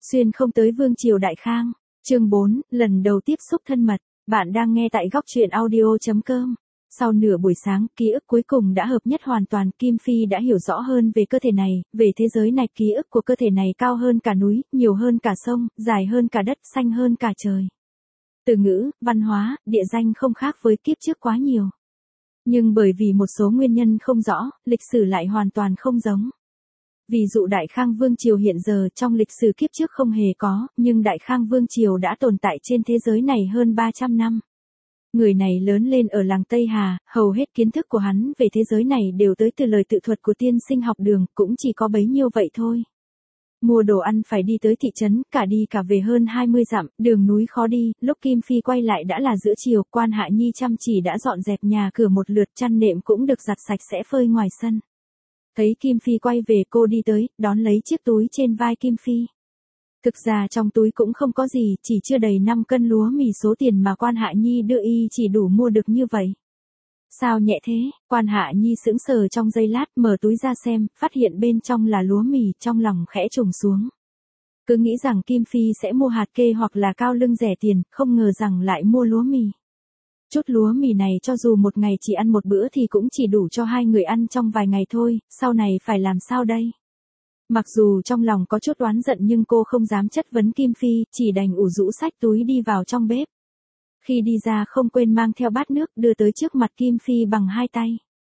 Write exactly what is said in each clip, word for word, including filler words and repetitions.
Xuyên không tới vương triều Đại Khang. Chương bốn, lần đầu tiếp xúc thân mật. Bạn đang nghe tại góc truyện audio.com. Sau nửa buổi sáng, ký ức cuối cùng đã hợp nhất hoàn toàn, Kim Phi đã hiểu rõ hơn về cơ thể này, về thế giới này, ký ức của cơ thể này cao hơn cả núi, nhiều hơn cả sông, dài hơn cả đất, xanh hơn cả trời. Từ ngữ, văn hóa, địa danh không khác với kiếp trước quá nhiều. Nhưng bởi vì một số nguyên nhân không rõ, lịch sử lại hoàn toàn không giống. Ví dụ Đại Khang Vương Triều hiện giờ trong lịch sử kiếp trước không hề có, nhưng Đại Khang Vương Triều đã tồn tại trên thế giới này hơn ba trăm năm. Người này lớn lên ở làng Tây Hà, hầu hết kiến thức của hắn về thế giới này đều tới từ lời tự thuật của tiên sinh học Đường, cũng chỉ có bấy nhiêu vậy thôi. Mua đồ ăn phải đi tới thị trấn, cả đi cả về hơn hai mươi dặm, đường núi khó đi, lúc Kim Phi quay lại đã là giữa chiều, Quan Hạ Nhi chăm chỉ đã dọn dẹp nhà cửa một lượt, chăn nệm cũng được giặt sạch sẽ phơi ngoài sân. Thấy Kim Phi quay về, cô đi tới, đón lấy chiếc túi trên vai Kim Phi. Thực ra trong túi cũng không có gì, chỉ chưa đầy năm cân lúa mì, số tiền mà Quan Hạ Nhi đưa y chỉ đủ mua được như vậy. Sao nhẹ thế? Quan Hạ Nhi sững sờ trong giây lát, mở túi ra xem, phát hiện bên trong là lúa mì, trong lòng khẽ trùng xuống. Cứ nghĩ rằng Kim Phi sẽ mua hạt kê hoặc là cao lương rẻ tiền, không ngờ rằng lại mua lúa mì. Chút lúa mì này cho dù một ngày chỉ ăn một bữa thì cũng chỉ đủ cho hai người ăn trong vài ngày thôi, sau này phải làm sao đây? Mặc dù trong lòng có chút oán giận nhưng cô không dám chất vấn Kim Phi, chỉ đành ủ rũ xách túi đi vào trong bếp. Khi đi ra không quên mang theo bát nước đưa tới trước mặt Kim Phi bằng hai tay.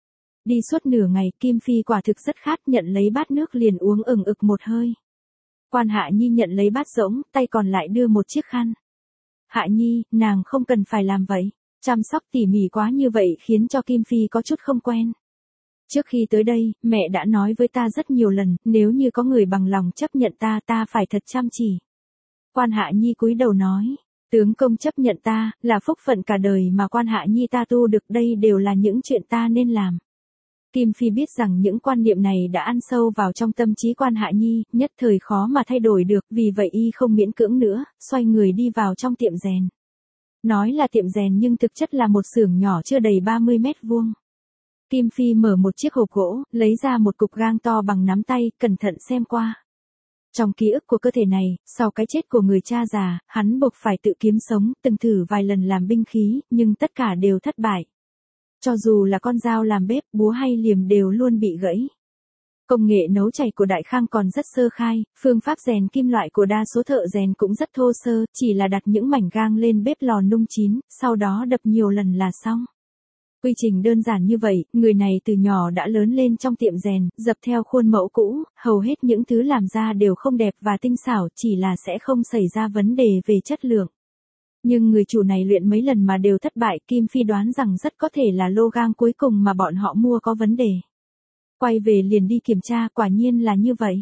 Đi suốt nửa ngày, Kim Phi quả thực rất khát, nhận lấy bát nước liền uống ừng ực một hơi. Quan Hạ Nhi nhận lấy bát rỗng, tay còn lại đưa một chiếc khăn. Hạ Nhi, nàng không cần phải làm vậy. Chăm sóc tỉ mỉ quá như vậy khiến cho Kim Phi có chút không quen. Trước khi tới đây, mẹ đã nói với ta rất nhiều lần, nếu như có người bằng lòng chấp nhận ta, ta phải thật chăm chỉ. Quan Hạ Nhi cúi đầu nói, tướng công chấp nhận ta, là phúc phận cả đời mà Quan Hạ Nhi ta tu được, đây đều là những chuyện ta nên làm. Kim Phi biết rằng những quan niệm này đã ăn sâu vào trong tâm trí Quan Hạ Nhi, nhất thời khó mà thay đổi được, vì vậy y không miễn cưỡng nữa, xoay người đi vào trong tiệm rèn. Nói là tiệm rèn nhưng thực chất là một xưởng nhỏ chưa đầy ba mươi mét vuông. Kim Phi mở một chiếc hộp gỗ, lấy ra một cục gang to bằng nắm tay, cẩn thận xem qua. Trong ký ức của cơ thể này, sau cái chết của người cha già, hắn buộc phải tự kiếm sống, từng thử vài lần làm binh khí, nhưng tất cả đều thất bại. Cho dù là con dao làm bếp, búa hay liềm đều luôn bị gãy. Công nghệ nấu chảy của Đại Khang còn rất sơ khai, phương pháp rèn kim loại của đa số thợ rèn cũng rất thô sơ, chỉ là đặt những mảnh gang lên bếp lò nung chín, sau đó đập nhiều lần là xong. Quy trình đơn giản như vậy, người này từ nhỏ đã lớn lên trong tiệm rèn, dập theo khuôn mẫu cũ, hầu hết những thứ làm ra đều không đẹp và tinh xảo, chỉ là sẽ không xảy ra vấn đề về chất lượng. Nhưng người chủ này luyện mấy lần mà đều thất bại, Kim Phi đoán rằng rất có thể là lô gang cuối cùng mà bọn họ mua có vấn đề. Quay về liền đi kiểm tra, quả nhiên là như vậy.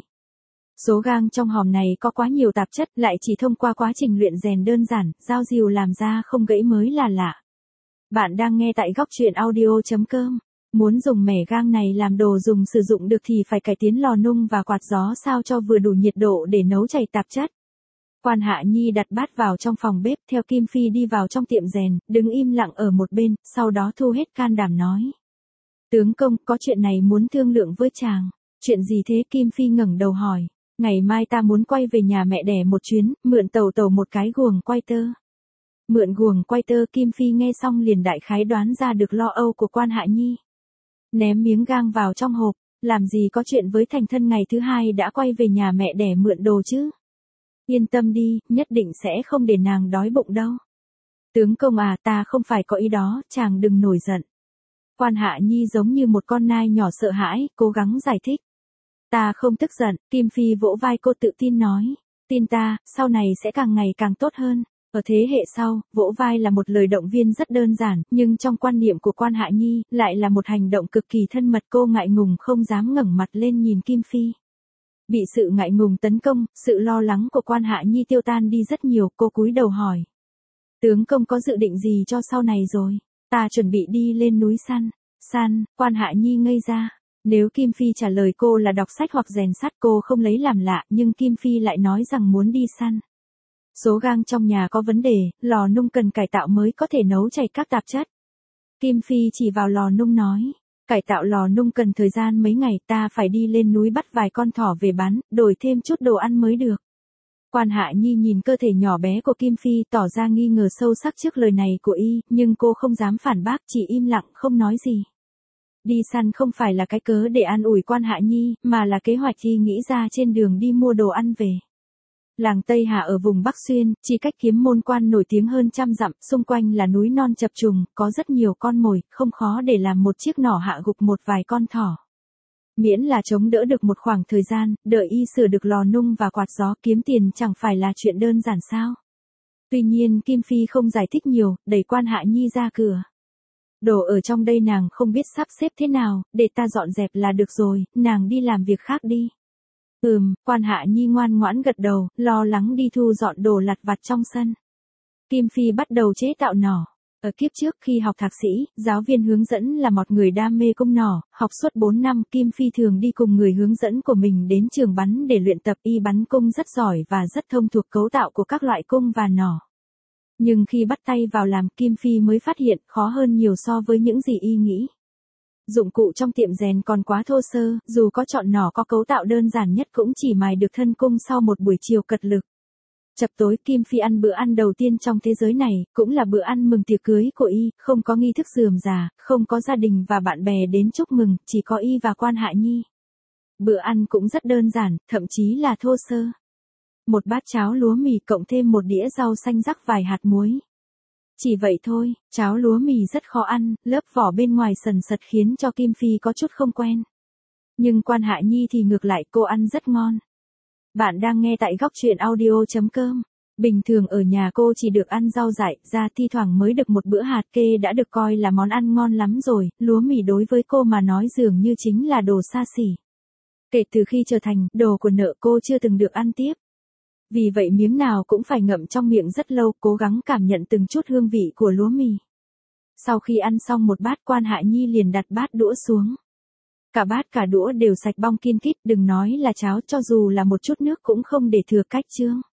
Số gang trong hòm này có quá nhiều tạp chất, lại chỉ thông qua quá trình luyện rèn đơn giản, dao dìu làm ra không gãy mới là lạ. Bạn đang nghe tại góc truyện audio.com. Muốn dùng mẻ gang này làm đồ dùng sử dụng được thì phải cải tiến lò nung và quạt gió sao cho vừa đủ nhiệt độ để nấu chảy tạp chất. Quan Hạ Nhi đặt bát vào trong phòng bếp, theo Kim Phi đi vào trong tiệm rèn, đứng im lặng ở một bên, sau đó thu hết can đảm nói. Tướng công, có chuyện này muốn thương lượng với chàng. Chuyện gì thế? Kim Phi ngẩng đầu hỏi. Ngày mai ta muốn quay về nhà mẹ đẻ một chuyến, mượn tàu tàu một cái guồng quay tơ. Mượn guồng quay tơ, Kim Phi nghe xong liền đại khái đoán ra được lo âu của Quan Hạ Nhi. Ném miếng gang vào trong hộp, làm gì có chuyện với thành thân ngày thứ hai đã quay về nhà mẹ đẻ mượn đồ chứ. Yên tâm đi, nhất định sẽ không để nàng đói bụng đâu. Tướng công à, ta không phải có ý đó, chàng đừng nổi giận. Quan Hạ Nhi giống như một con nai nhỏ sợ hãi, cố gắng giải thích. Ta không tức giận, Kim Phi vỗ vai cô tự tin nói. Tin ta, sau này sẽ càng ngày càng tốt hơn. Ở thế hệ sau, vỗ vai là một lời động viên rất đơn giản, nhưng trong quan niệm của Quan Hạ Nhi, lại là một hành động cực kỳ thân mật. Cô ngại ngùng không dám ngẩng mặt lên nhìn Kim Phi. Bị sự ngại ngùng tấn công, sự lo lắng của Quan Hạ Nhi tiêu tan đi rất nhiều, cô cúi đầu hỏi. Tướng công có dự định gì cho sau này rồi? Ta chuẩn bị đi lên núi săn. Săn, Quan Hạ Nhi ngây ra. Nếu Kim Phi trả lời cô là đọc sách hoặc rèn sắt cô không lấy làm lạ, nhưng Kim Phi lại nói rằng muốn đi săn. Số gang trong nhà có vấn đề, lò nung cần cải tạo mới có thể nấu chảy các tạp chất. Kim Phi chỉ vào lò nung nói. Cải tạo lò nung cần thời gian mấy ngày, ta phải đi lên núi bắt vài con thỏ về bán, đổi thêm chút đồ ăn mới được. Quan Hạ Nhi nhìn cơ thể nhỏ bé của Kim Phi tỏ ra nghi ngờ sâu sắc trước lời này của y, nhưng cô không dám phản bác, chỉ im lặng không nói gì. Đi săn không phải là cái cớ để an ủi Quan Hạ Nhi, mà là kế hoạch y nghĩ ra trên đường đi mua đồ ăn về. Làng Tây Hà ở vùng Bắc Xuyên, chỉ cách Kiếm Môn Quan nổi tiếng hơn trăm dặm, xung quanh là núi non chập trùng, có rất nhiều con mồi, không khó để làm một chiếc nỏ hạ gục một vài con thỏ. Miễn là chống đỡ được một khoảng thời gian, đợi y sửa được lò nung và quạt gió kiếm tiền chẳng phải là chuyện đơn giản sao. Tuy nhiên Kim Phi không giải thích nhiều, đẩy Quan Hạ Nhi ra cửa. Đồ ở trong đây nàng không biết sắp xếp thế nào, để ta dọn dẹp là được rồi, nàng đi làm việc khác đi. Ừm, Quan Hạ Nhi ngoan ngoãn gật đầu, lo lắng đi thu dọn đồ lặt vặt trong sân. Kim Phi bắt đầu chế tạo nỏ. Ở kiếp trước khi học thạc sĩ, giáo viên hướng dẫn là một người đam mê cung nỏ, học suốt bốn năm, Kim Phi thường đi cùng người hướng dẫn của mình đến trường bắn để luyện tập. Y bắn cung rất giỏi và rất thông thuộc cấu tạo của các loại cung và nỏ. Nhưng khi bắt tay vào làm, Kim Phi mới phát hiện khó hơn nhiều so với những gì y nghĩ. Dụng cụ trong tiệm rèn còn quá thô sơ, dù có chọn nỏ có cấu tạo đơn giản nhất cũng chỉ mài được thân cung sau một buổi chiều cật lực. Chập tối Kim Phi ăn bữa ăn đầu tiên trong thế giới này, cũng là bữa ăn mừng tiệc cưới của y, không có nghi thức rườm rà, không có gia đình và bạn bè đến chúc mừng, chỉ có y và Quan Hạ Nhi. Bữa ăn cũng rất đơn giản, thậm chí là thô sơ. Một bát cháo lúa mì cộng thêm một đĩa rau xanh rắc vài hạt muối. Chỉ vậy thôi, cháo lúa mì rất khó ăn, lớp vỏ bên ngoài sần sật khiến cho Kim Phi có chút không quen. Nhưng Quan Hạ Nhi thì ngược lại, cô ăn rất ngon. Bạn đang nghe tại góc truyện audio chấm com. Bình thường ở nhà cô chỉ được ăn rau dại, ra thi thoảng mới được một bữa hạt kê đã được coi là món ăn ngon lắm rồi, lúa mì đối với cô mà nói dường như chính là đồ xa xỉ. Kể từ khi trở thành đồ của nợ cô chưa từng được ăn tiếp. Vì vậy miếng nào cũng phải ngậm trong miệng rất lâu, cố gắng cảm nhận từng chút hương vị của lúa mì. Sau khi ăn xong một bát, Quan Hạ Nhi liền đặt bát đũa xuống. Cả bát cả đũa đều sạch bong kin kít, đừng nói là cháo, cho dù là một chút nước cũng không để thừa cách chương.